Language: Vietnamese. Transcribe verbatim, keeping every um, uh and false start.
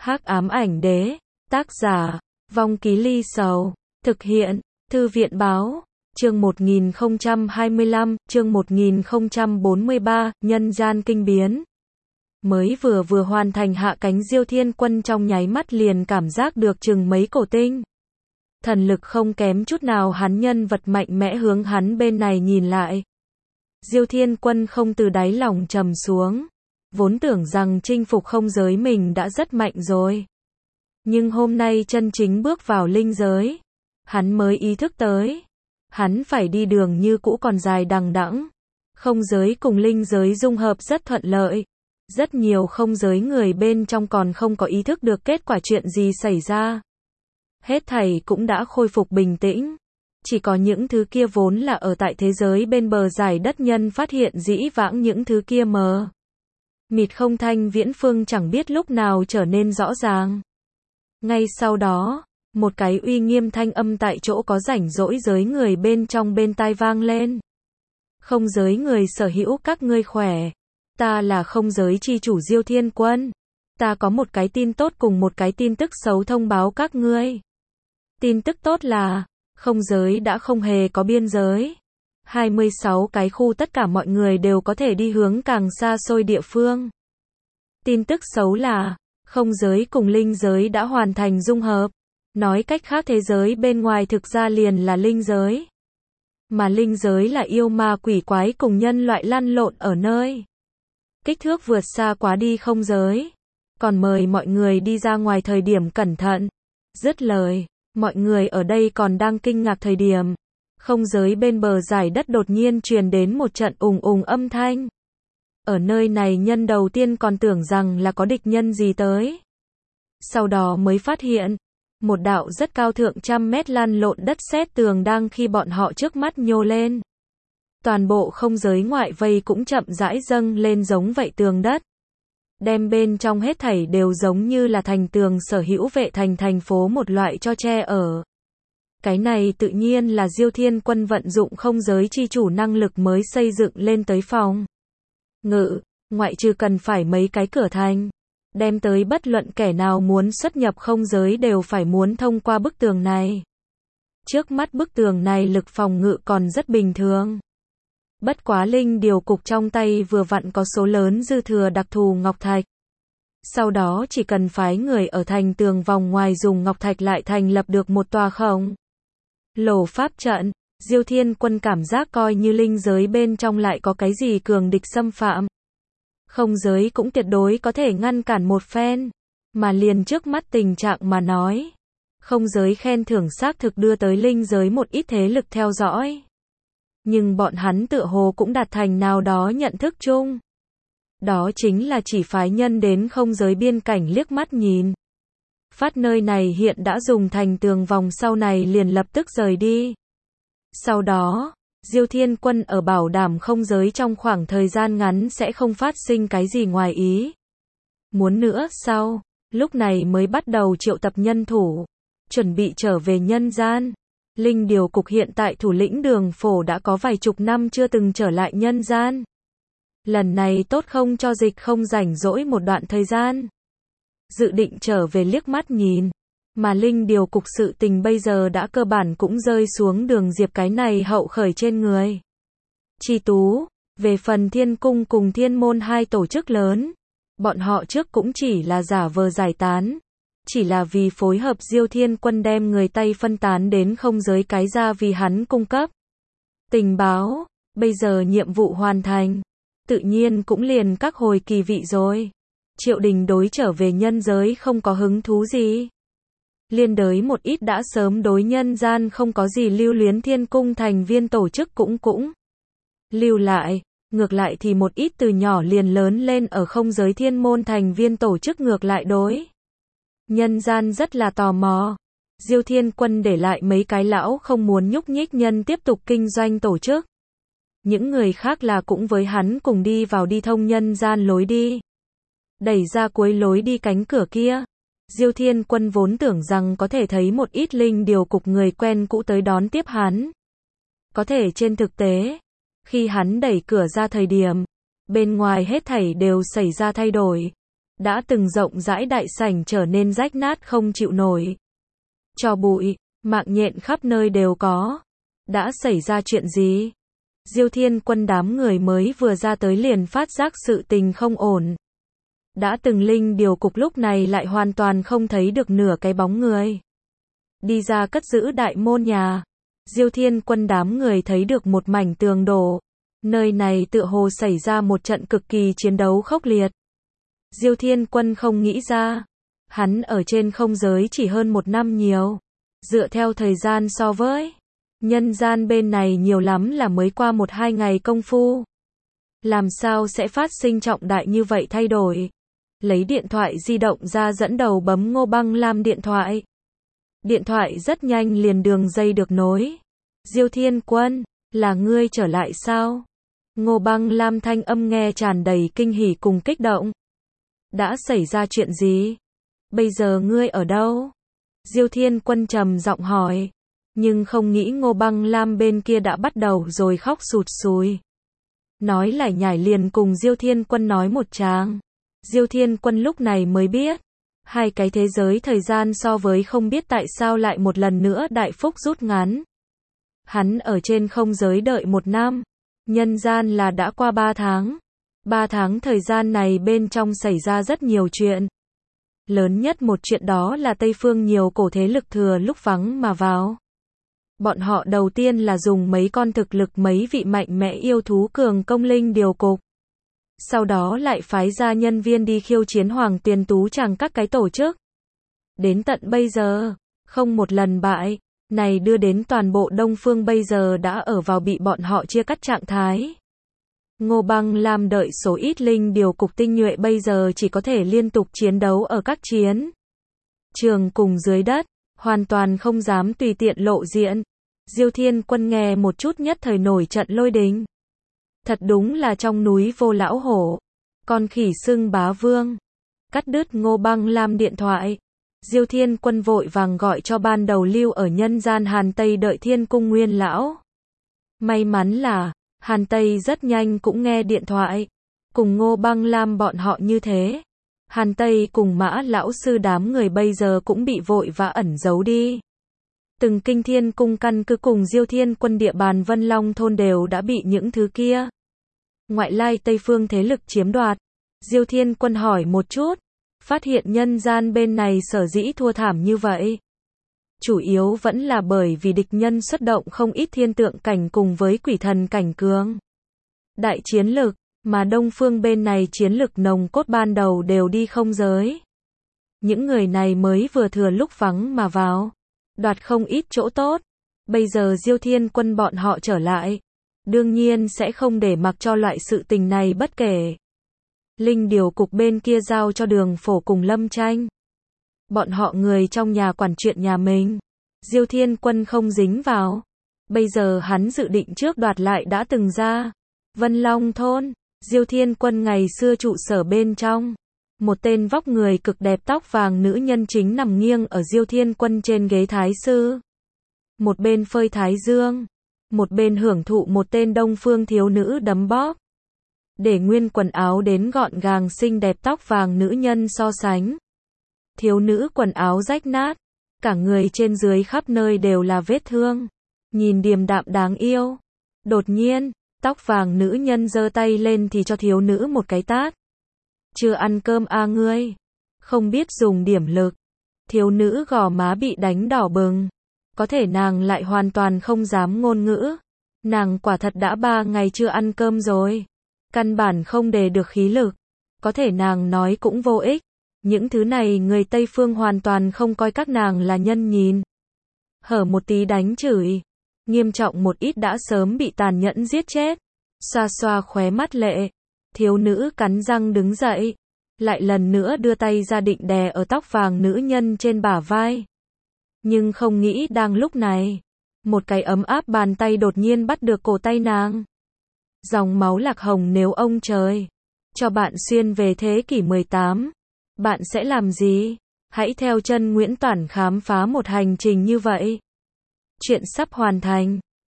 Hắc ám ảnh đế, tác giả, Vong Ký Ly Sầu, thực hiện, Thư viện báo, chương một nghìn không trăm hai mươi lăm, chương một nghìn không trăm bốn mươi ba, nhân gian kinh biến. Mới vừa vừa hoàn thành hạ cánh Diêu Thiên Quân trong nháy mắt liền cảm giác được chừng mấy cổ tinh. Thần lực không kém chút nào hắn nhân vật mạnh mẽ hướng hắn bên này nhìn lại. Diêu Thiên Quân không từ đáy lòng trầm xuống. Vốn tưởng rằng chinh phục không giới mình đã rất mạnh rồi. Nhưng hôm nay chân chính bước vào linh giới. Hắn mới ý thức tới. Hắn phải đi đường như cũ còn dài đằng đẵng. Không giới cùng linh giới dung hợp rất thuận lợi. Rất nhiều không giới người bên trong còn không có ý thức được kết quả chuyện gì xảy ra. Hết thảy cũng đã khôi phục bình tĩnh. Chỉ có những thứ kia vốn là ở tại thế giới bên bờ giải đất nhân phát hiện dĩ vãng những thứ kia mờ mịt không thanh viễn phương chẳng biết lúc nào trở nên rõ ràng. Ngay sau đó, một cái uy nghiêm thanh âm tại chỗ có rảnh rỗi giới người bên trong bên tai vang lên. Không giới người sở hữu các ngươi khỏe. Ta là không giới chi chủ Diêu Thiên Quân. Ta có một cái tin tốt cùng một cái tin tức xấu thông báo các ngươi. Tin tức tốt là, không giới đã không hề có biên giới. hai mươi sáu cái khu tất cả mọi người đều có thể đi hướng càng xa xôi địa phương. Tin tức xấu là, không giới cùng linh giới đã hoàn thành dung hợp. Nói cách khác thế giới bên ngoài thực ra liền là linh giới. Mà linh giới là yêu ma quỷ quái cùng nhân loại lăn lộn ở nơi. Kích thước vượt xa quá đi không giới. Còn mời mọi người đi ra ngoài thời điểm cẩn thận. Dứt lời, mọi người ở đây còn đang kinh ngạc thời điểm. Không giới bên bờ giải đất đột nhiên truyền đến một trận ùng ùng âm thanh. Ở nơi này nhân đầu tiên còn tưởng rằng là có địch nhân gì tới. Sau đó mới phát hiện, một đạo rất cao thượng trăm mét lăn lộn đất sét tường đang khi bọn họ trước mắt nhô lên. Toàn bộ không giới ngoại vây cũng chậm rãi dâng lên giống vậy tường đất. Đem bên trong hết thảy đều giống như là thành tường sở hữu vệ thành thành phố một loại cho che ở. Cái này tự nhiên là Diêu Thiên Quân vận dụng không giới chi chủ năng lực mới xây dựng lên tới phòng ngự, ngoại trừ cần phải mấy cái cửa thành. Đem tới bất luận kẻ nào muốn xuất nhập không giới đều phải muốn thông qua bức tường này. Trước mắt bức tường này lực phòng ngự còn rất bình thường. Bất quá linh điều cục trong tay vừa vặn có số lớn dư thừa đặc thù ngọc thạch. Sau đó chỉ cần phái người ở thành tường vòng ngoài dùng ngọc thạch lại thành lập được một tòa khổng lồ pháp trận. Diêu Thiên Quân cảm giác coi như linh giới bên trong lại có cái gì cường địch xâm phạm. Không giới cũng tuyệt đối có thể ngăn cản một phen. Mà liền trước mắt tình trạng mà nói. Không giới khen thưởng xác thực đưa tới linh giới một ít thế lực theo dõi. Nhưng bọn hắn tựa hồ cũng đạt thành nào đó nhận thức chung. Đó chính là chỉ phái nhân đến không giới biên cảnh liếc mắt nhìn. Phát nơi này hiện đã dùng thành tường vòng sau này liền lập tức rời đi. Sau đó, Diêu Thiên Quân ở bảo đảm không giới trong khoảng thời gian ngắn sẽ không phát sinh cái gì ngoài ý muốn nữa sau, lúc này mới bắt đầu triệu tập nhân thủ, chuẩn bị trở về nhân gian. Linh điều cục hiện tại thủ lĩnh Đường Phổ đã có vài chục năm chưa từng trở lại nhân gian. Lần này tốt không cho dịch không rảnh rỗi một đoạn thời gian. Dự định trở về liếc mắt nhìn. Mà linh điều cục sự tình bây giờ đã cơ bản cũng rơi xuống Đường Diệp cái này hậu khởi trên người. Chi Tú, về phần Thiên Cung cùng Thiên Môn hai tổ chức lớn, bọn họ trước cũng chỉ là giả vờ giải tán. Chỉ là vì phối hợp Diêu Thiên Quân đem người Tây phân tán đến không giới cái ra vì hắn cung cấp tình báo. Bây giờ nhiệm vụ hoàn thành, tự nhiên cũng liền các hồi kỳ vị rồi. Triệu Đình đối trở về nhân giới không có hứng thú gì. Liên đới một ít đã sớm đối nhân gian không có gì lưu luyến Thiên Cung thành viên tổ chức cũng cũng lưu lại. Ngược lại thì một ít từ nhỏ liền lớn lên ở không giới thiên môn thành viên tổ chức ngược lại đối nhân gian rất là tò mò. Diêu Thiên Quân để lại mấy cái lão không muốn nhúc nhích nhân tiếp tục kinh doanh tổ chức. Những người khác là cũng với hắn cùng đi vào đi thông nhân gian lối đi. Đẩy ra cuối lối đi cánh cửa kia. Diêu Thiên Quân vốn tưởng rằng có thể thấy một ít linh điều cục người quen cũ tới đón tiếp hắn. Có thể trên thực tế, khi hắn đẩy cửa ra thời điểm, bên ngoài hết thảy đều xảy ra thay đổi. đã từng rộng rãi đại sảnh trở nên rách nát không chịu nổi. Tro bụi, mạng nhện khắp nơi đều có. Đã xảy ra chuyện gì? Diêu Thiên Quân đám người mới vừa ra tới liền phát giác sự tình không ổn. Đã từng linh điều cục lúc này lại hoàn toàn không thấy được nửa cái bóng người. Đi ra cất giữ đại môn nhà. Diêu Thiên Quân đám người thấy được một mảnh tường đổ. Nơi này tựa hồ xảy ra một trận cực kỳ chiến đấu khốc liệt. Diêu Thiên Quân không nghĩ ra. Hắn ở trên không giới chỉ hơn một năm nhiều. Dựa theo thời gian so với nhân gian bên này nhiều lắm là mới qua một hai ngày công phu. Làm sao sẽ phát sinh trọng đại như vậy thay đổi? Lấy điện thoại di động ra dẫn đầu bấm Ngô Băng Lam điện thoại. Điện thoại rất nhanh liền đường dây được nối. Diêu Thiên Quân, là ngươi trở lại sao? Ngô Băng Lam thanh âm nghe tràn đầy kinh hỉ cùng kích động. Đã xảy ra chuyện gì? Bây giờ ngươi ở đâu? Diêu Thiên Quân trầm giọng hỏi. Nhưng không nghĩ Ngô Băng Lam bên kia đã bắt đầu rồi khóc sụt sùi. Nói lải nhải liền cùng Diêu Thiên Quân nói một tràng. Diêu Thiên Quân lúc này mới biết. Hai cái thế giới thời gian so với không biết tại sao lại một lần nữa đại phúc rút ngắn. Hắn ở trên không giới đợi một năm. Nhân gian là đã qua ba tháng. Ba tháng thời gian này bên trong xảy ra rất nhiều chuyện. Lớn nhất một chuyện đó là Tây Phương nhiều cổ thế lực thừa lúc vắng mà vào. Bọn họ đầu tiên là dùng mấy con thực lực mấy vị mạnh mẽ yêu thú cường công linh điều cục. Sau đó lại phái ra nhân viên đi khiêu chiến Hoàng Tuyền Tú Tràng các cái tổ chức. Đến tận bây giờ, không một lần bại, này đưa đến toàn bộ Đông Phương bây giờ đã ở vào bị bọn họ chia cắt trạng thái. Ngô Băng Lam đợi số ít linh điều cục tinh nhuệ bây giờ chỉ có thể liên tục chiến đấu ở các chiến trường cùng dưới đất, hoàn toàn không dám tùy tiện lộ diện. Diêu Thiên Quân nghe một chút nhất thời nổi trận lôi đình. Thật đúng là trong núi vô lão hổ, con khỉ xưng bá vương. Cắt đứt Ngô Băng Lam điện thoại. Diêu Thiên Quân vội vàng gọi cho ban đầu lưu ở nhân gian Hàn Tây đợi Thiên Cung Nguyên lão. May mắn là Hàn Tây rất nhanh cũng nghe điện thoại. Cùng Ngô Băng Lam bọn họ như thế. Hàn Tây cùng Mã lão sư đám người bây giờ cũng bị vội vã ẩn giấu đi. Từng kinh thiên cung căn cứ cùng Diêu Thiên Quân địa bàn Vân Long thôn đều đã bị những thứ kia ngoại lai Tây phương thế lực chiếm đoạt. Diêu Thiên Quân hỏi một chút, phát hiện nhân gian bên này sở dĩ thua thảm như vậy. Chủ yếu vẫn là bởi vì địch nhân xuất động không ít thiên tượng cảnh cùng với quỷ thần cảnh cường đại chiến lực, mà Đông Phương bên này chiến lực nồng cốt ban đầu đều đi không giới. Những người này mới vừa thừa lúc vắng mà vào, đoạt không ít chỗ tốt. Bây giờ Diêu Thiên Quân bọn họ trở lại, đương nhiên sẽ không để mặc cho loại sự tình này bất kể. Linh điều cục bên kia giao cho Đường Phổ cùng Lâm Tranh. Bọn họ người trong nhà quản chuyện nhà mình. Diêu Thiên Quân không dính vào. Bây giờ hắn dự định trước đoạt lại đã từng ra Vân Long thôn. Diêu Thiên Quân ngày xưa trụ sở bên trong. Một tên vóc người cực đẹp tóc vàng nữ nhân chính nằm nghiêng ở Diêu Thiên Quân trên ghế thái sư. Một bên phơi thái dương, một bên hưởng thụ một tên Đông Phương thiếu nữ đấm bóp. Để nguyên quần áo đến gọn gàng xinh đẹp tóc vàng nữ nhân so sánh. Thiếu nữ quần áo rách nát, cả người trên dưới khắp nơi đều là vết thương. Nhìn điềm đạm đáng yêu. Đột nhiên, tóc vàng nữ nhân giơ tay lên thì cho thiếu nữ một cái tát. Chưa ăn cơm à ngươi? Không biết dùng điểm lực. Thiếu nữ gò má bị đánh đỏ bừng. Có thể nàng lại hoàn toàn không dám ngôn ngữ. Nàng quả thật đã ba ngày chưa ăn cơm rồi. Căn bản không đề được khí lực. Có thể nàng nói cũng vô ích. Những thứ này người Tây Phương hoàn toàn không coi các nàng là nhân nhìn. Hở một tí đánh chửi. Nghiêm trọng một ít đã sớm bị tàn nhẫn giết chết. Xoa xoa khóe mắt lệ. Thiếu nữ cắn răng đứng dậy. Lại lần nữa đưa tay ra định đè ở tóc vàng nữ nhân trên bả vai. Nhưng không nghĩ đang lúc này. Một cái ấm áp bàn tay đột nhiên bắt được cổ tay nàng. Dòng máu lạc hồng nếu ông trời cho bạn xuyên về thế kỷ mười tám. Bạn sẽ làm gì? Hãy theo chân Nguyễn Toản khám phá một hành trình như vậy. Chuyện sắp hoàn thành.